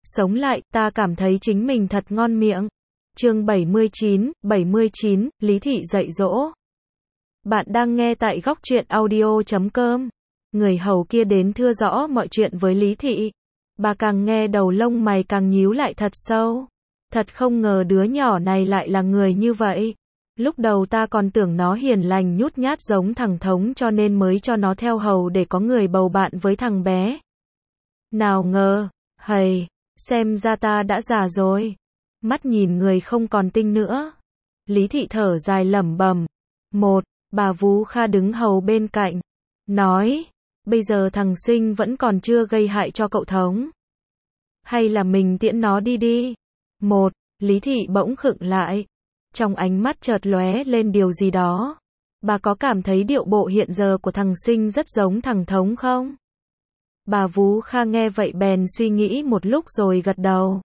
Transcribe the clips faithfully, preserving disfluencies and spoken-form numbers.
Sống lại, ta cảm thấy chính mình thật ngon miệng. Chương bảy mươi chín, bảy mươi chín, Lý Thị dạy dỗ. Bạn đang nghe tại góc truyện audio chấm com. Người hầu kia đến thưa rõ mọi chuyện với Lý Thị. Bà càng nghe đầu lông mày càng nhíu lại thật sâu. Thật không ngờ đứa nhỏ này lại là người như vậy. Lúc đầu ta còn tưởng nó hiền lành nhút nhát giống thằng Thống cho nên mới cho nó theo hầu để có người bầu bạn với thằng bé. Nào ngờ, hầy, xem ra ta đã già rồi. Mắt nhìn người không còn tinh nữa. Lý Thị thở dài lẩm bẩm. Một, bà Vú Kha đứng hầu bên cạnh. Nói, bây giờ thằng Sinh vẫn còn chưa gây hại cho cậu Thống. Hay là mình tiễn nó đi đi. Một, Lý Thị bỗng khựng lại. Trong ánh mắt chợt lóe lên điều gì đó. Bà có cảm thấy điệu bộ hiện giờ của thằng Sinh rất giống thằng Thống không? Bà Vú Kha nghe vậy bèn suy nghĩ một lúc rồi gật đầu.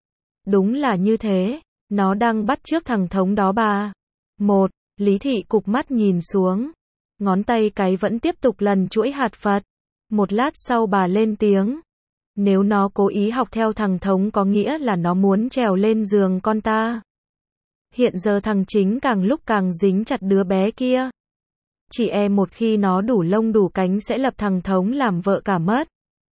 Đúng là như thế, nó đang bắt chước thằng Thống đó bà. Một, Lý Thị cụp mắt nhìn xuống. Ngón tay cái vẫn tiếp tục lần chuỗi hạt Phật. Một lát sau bà lên tiếng. Nếu nó cố ý học theo thằng Thống có nghĩa là nó muốn trèo lên giường con ta. Hiện giờ thằng Chính càng lúc càng dính chặt đứa bé kia. Chỉ e một khi nó đủ lông đủ cánh sẽ lập thằng Thống làm vợ cả mất.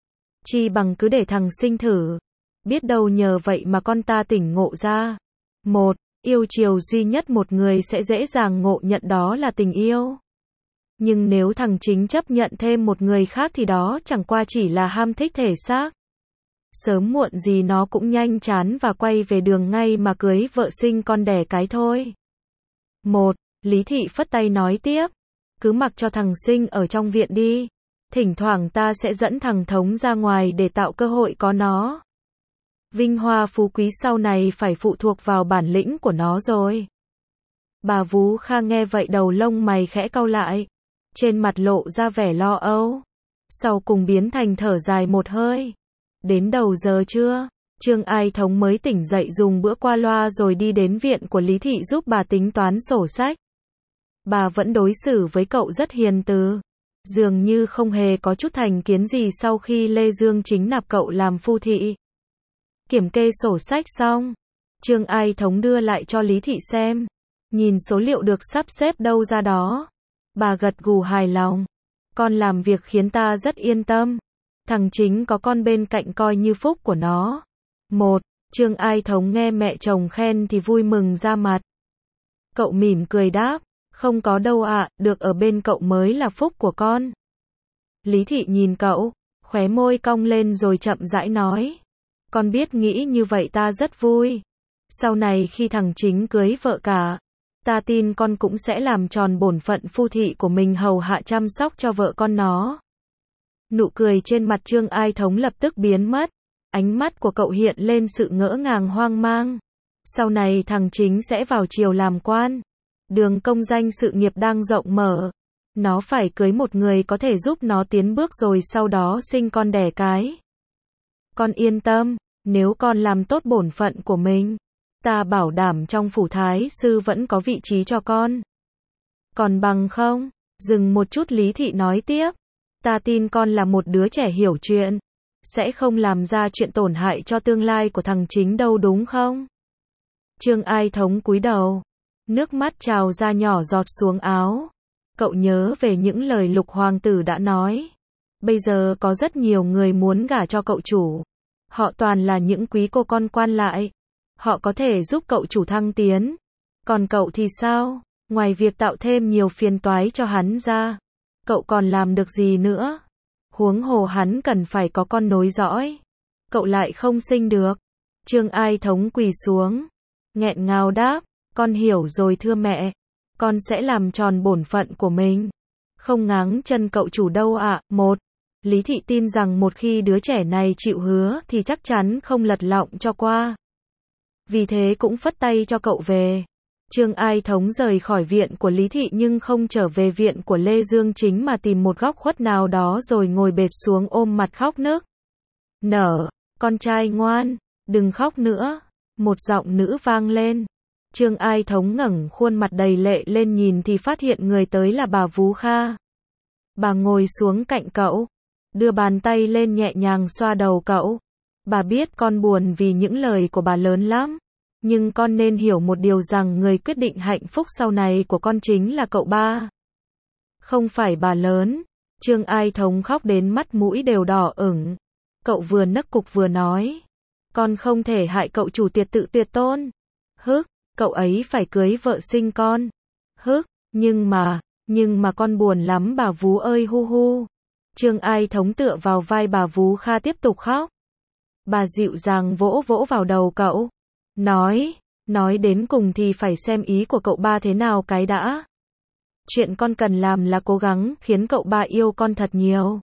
Chi bằng cứ để thằng Sinh thử. Biết đâu nhờ vậy mà con ta tỉnh ngộ ra. Một, yêu chiều duy nhất một người sẽ dễ dàng ngộ nhận đó là tình yêu. Nhưng nếu thằng Chính chấp nhận thêm một người khác thì đó chẳng qua chỉ là ham thích thể xác. Sớm muộn gì nó cũng nhanh chán và quay về đường ngay mà cưới vợ sinh con đẻ cái thôi. Một, Lý Thị phất tay nói tiếp. Cứ mặc cho thằng Sinh ở trong viện đi. Thỉnh thoảng ta sẽ dẫn thằng Thống ra ngoài để tạo cơ hội có nó. Vinh hoa phú quý sau này phải phụ thuộc vào bản lĩnh của nó rồi. Bà Vú Kha nghe vậy đầu lông mày khẽ cau lại. Trên mặt lộ ra vẻ lo âu. Sau cùng biến thành thở dài một hơi. Đến đầu giờ trưa, Trương Ai Thống mới tỉnh dậy dùng bữa qua loa rồi đi đến viện của Lý Thị giúp bà tính toán sổ sách. Bà vẫn đối xử với cậu rất hiền từ. Dường như không hề có chút thành kiến gì sau khi Lê Dương Chính nạp cậu làm phu thị. Kiểm kê sổ sách xong, Trương Ai Thống đưa lại cho Lý Thị xem. Nhìn số liệu được sắp xếp đâu ra đó. Bà gật gù hài lòng. Con làm việc khiến ta rất yên tâm. Thằng Chính có con bên cạnh coi như phúc của nó. Một, Trương Ai Thống nghe mẹ chồng khen thì vui mừng ra mặt. Cậu mỉm cười đáp. Không có đâu ạ, được ở bên cậu mới là phúc của con. Lý Thị nhìn cậu, khóe môi cong lên rồi chậm rãi nói. Con biết nghĩ như vậy ta rất vui. Sau này khi thằng Chính cưới vợ cả, ta tin con cũng sẽ làm tròn bổn phận phu thị của mình hầu hạ chăm sóc cho vợ con nó. Nụ cười trên mặt Trương Ai Thống lập tức biến mất. Ánh mắt của cậu hiện lên sự ngỡ ngàng hoang mang. Sau này thằng Chính sẽ vào triều làm quan. Đường công danh sự nghiệp đang rộng mở. Nó phải cưới một người có thể giúp nó tiến bước rồi sau đó sinh con đẻ cái. Con yên tâm, nếu con làm tốt bổn phận của mình, ta bảo đảm trong phủ thái sư vẫn có vị trí cho con. Còn bằng không, dừng một chút Lý Thị nói tiếp. Ta tin con là một đứa trẻ hiểu chuyện. Sẽ không làm ra chuyện tổn hại cho tương lai của thằng Chính đâu đúng không? Trương Ai Thống cúi đầu. Nước mắt trào ra nhỏ giọt xuống áo. Cậu nhớ về những lời Lục Hoàng tử đã nói. Bây giờ có rất nhiều người muốn gả cho cậu chủ. Họ toàn là những quý cô con quan lại. Họ có thể giúp cậu chủ thăng tiến. Còn cậu thì sao? Ngoài việc tạo thêm nhiều phiền toái cho hắn ra, cậu còn làm được gì nữa? Huống hồ hắn cần phải có con nối dõi. Cậu lại không sinh được. Trương Ai Thống quỳ xuống. Nghẹn ngào đáp. Con hiểu rồi thưa mẹ. Con sẽ làm tròn bổn phận của mình. Không ngáng chân cậu chủ đâu ạ. Một, Lý Thị tin rằng một khi đứa trẻ này chịu hứa thì chắc chắn không lật lọng cho qua. Vì thế cũng phất tay cho cậu về. Trương Ai Thống rời khỏi viện của Lý Thị nhưng không trở về viện của Lê Dương Chính mà tìm một góc khuất nào đó rồi ngồi bệt xuống ôm mặt khóc nức nở. Con trai ngoan, đừng khóc nữa. Một giọng nữ vang lên. Trương Ai Thống ngẩng khuôn mặt đầy lệ lên nhìn thì phát hiện người tới là bà Vú Kha. Bà ngồi xuống cạnh cậu, đưa bàn tay lên nhẹ nhàng xoa đầu cậu. Bà biết con buồn vì những lời của bà lớn lắm. Nhưng con nên hiểu một điều rằng người quyết định hạnh phúc sau này của con chính là cậu ba. Không phải bà lớn. Trương Ai Thống khóc đến mắt mũi đều đỏ ửng. Cậu vừa nấc cục vừa nói. Con không thể hại cậu chủ tuyệt tự tuyệt tôn. Hức, cậu ấy phải cưới vợ sinh con. Hức, nhưng mà, nhưng mà con buồn lắm bà Vú ơi hu hu. Trương Ai Thống tựa vào vai bà Vú Kha tiếp tục khóc. Bà dịu dàng vỗ vỗ vào đầu cậu. Nói, nói đến cùng thì phải xem ý của cậu ba thế nào cái đã. Chuyện con cần làm là cố gắng khiến cậu ba yêu con thật nhiều.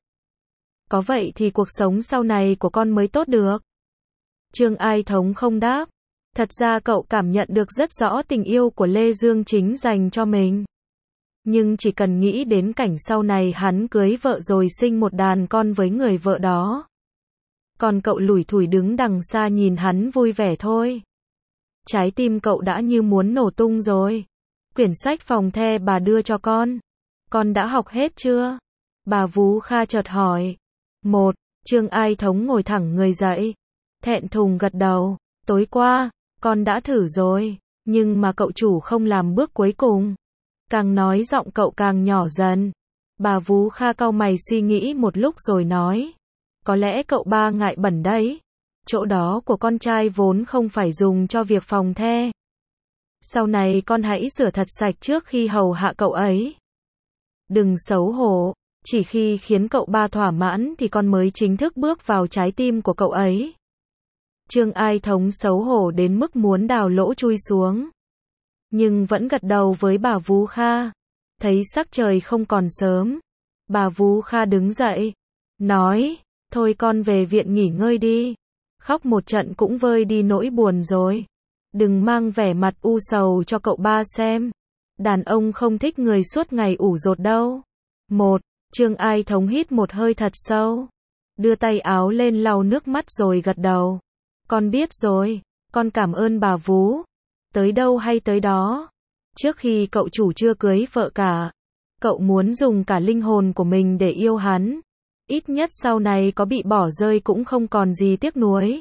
Có vậy thì cuộc sống sau này của con mới tốt được. Trương Ai Thống không đáp. Thật ra cậu cảm nhận được rất rõ tình yêu của Lê Dương Chính dành cho mình. Nhưng chỉ cần nghĩ đến cảnh sau này hắn cưới vợ rồi sinh một đàn con với người vợ đó. Còn cậu lủi thủi đứng đằng xa nhìn hắn vui vẻ thôi. Trái tim cậu đã như muốn nổ tung rồi. Quyển sách phòng the bà đưa cho con. Con đã học hết chưa? Bà Vú Kha chợt hỏi. Một, Trương Ai Thống ngồi thẳng người dậy. Thẹn thùng gật đầu. Tối qua, con đã thử rồi. Nhưng mà cậu chủ không làm bước cuối cùng. Càng nói giọng cậu càng nhỏ dần. Bà Vú Kha cau mày suy nghĩ một lúc rồi nói. Có lẽ cậu ba ngại bẩn đấy. Chỗ đó của con trai vốn không phải dùng cho việc phòng the. Sau này con hãy rửa thật sạch trước khi hầu hạ cậu ấy. Đừng xấu hổ, chỉ khi khiến cậu ba thỏa mãn thì con mới chính thức bước vào trái tim của cậu ấy. Trương Ai Thống xấu hổ đến mức muốn đào lỗ chui xuống. Nhưng vẫn gật đầu với bà Vú Kha. Thấy sắc trời không còn sớm. Bà Vú Kha đứng dậy. Nói, thôi con về viện nghỉ ngơi đi. Khóc một trận cũng vơi đi nỗi buồn rồi. Đừng mang vẻ mặt u sầu cho cậu ba xem. Đàn ông không thích người suốt ngày ủ rột đâu. Một, Trương Ai Thống hít một hơi thật sâu. Đưa tay áo lên lau nước mắt rồi gật đầu. Con biết rồi, con cảm ơn bà Vú. Tới đâu hay tới đó. Trước khi cậu chủ chưa cưới vợ cả, cậu muốn dùng cả linh hồn của mình để yêu hắn. Ít nhất sau này có bị bỏ rơi cũng không còn gì tiếc nuối.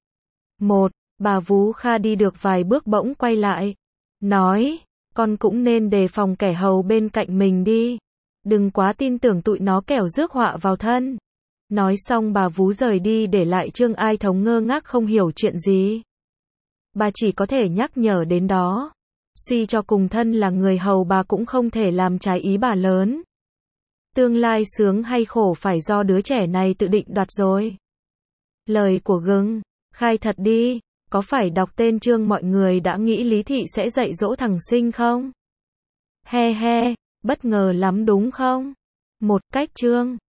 Một, bà Vú Kha đi được vài bước bỗng quay lại. Nói, con cũng nên đề phòng kẻ hầu bên cạnh mình đi. Đừng quá tin tưởng tụi nó kẻo rước họa vào thân. Nói xong bà Vú rời đi để lại Trương Ai Thống ngơ ngác không hiểu chuyện gì. Bà chỉ có thể nhắc nhở đến đó. Suy cho cùng thân là người hầu bà cũng không thể làm trái ý bà lớn. Tương lai sướng hay khổ phải do đứa trẻ này tự định đoạt rồi. Lời của Gừng, khai thật đi, có phải đọc tên chương mọi người đã nghĩ Lý Thị sẽ dạy dỗ thằng Sinh không? He he, bất ngờ lắm đúng không? Một cách chương.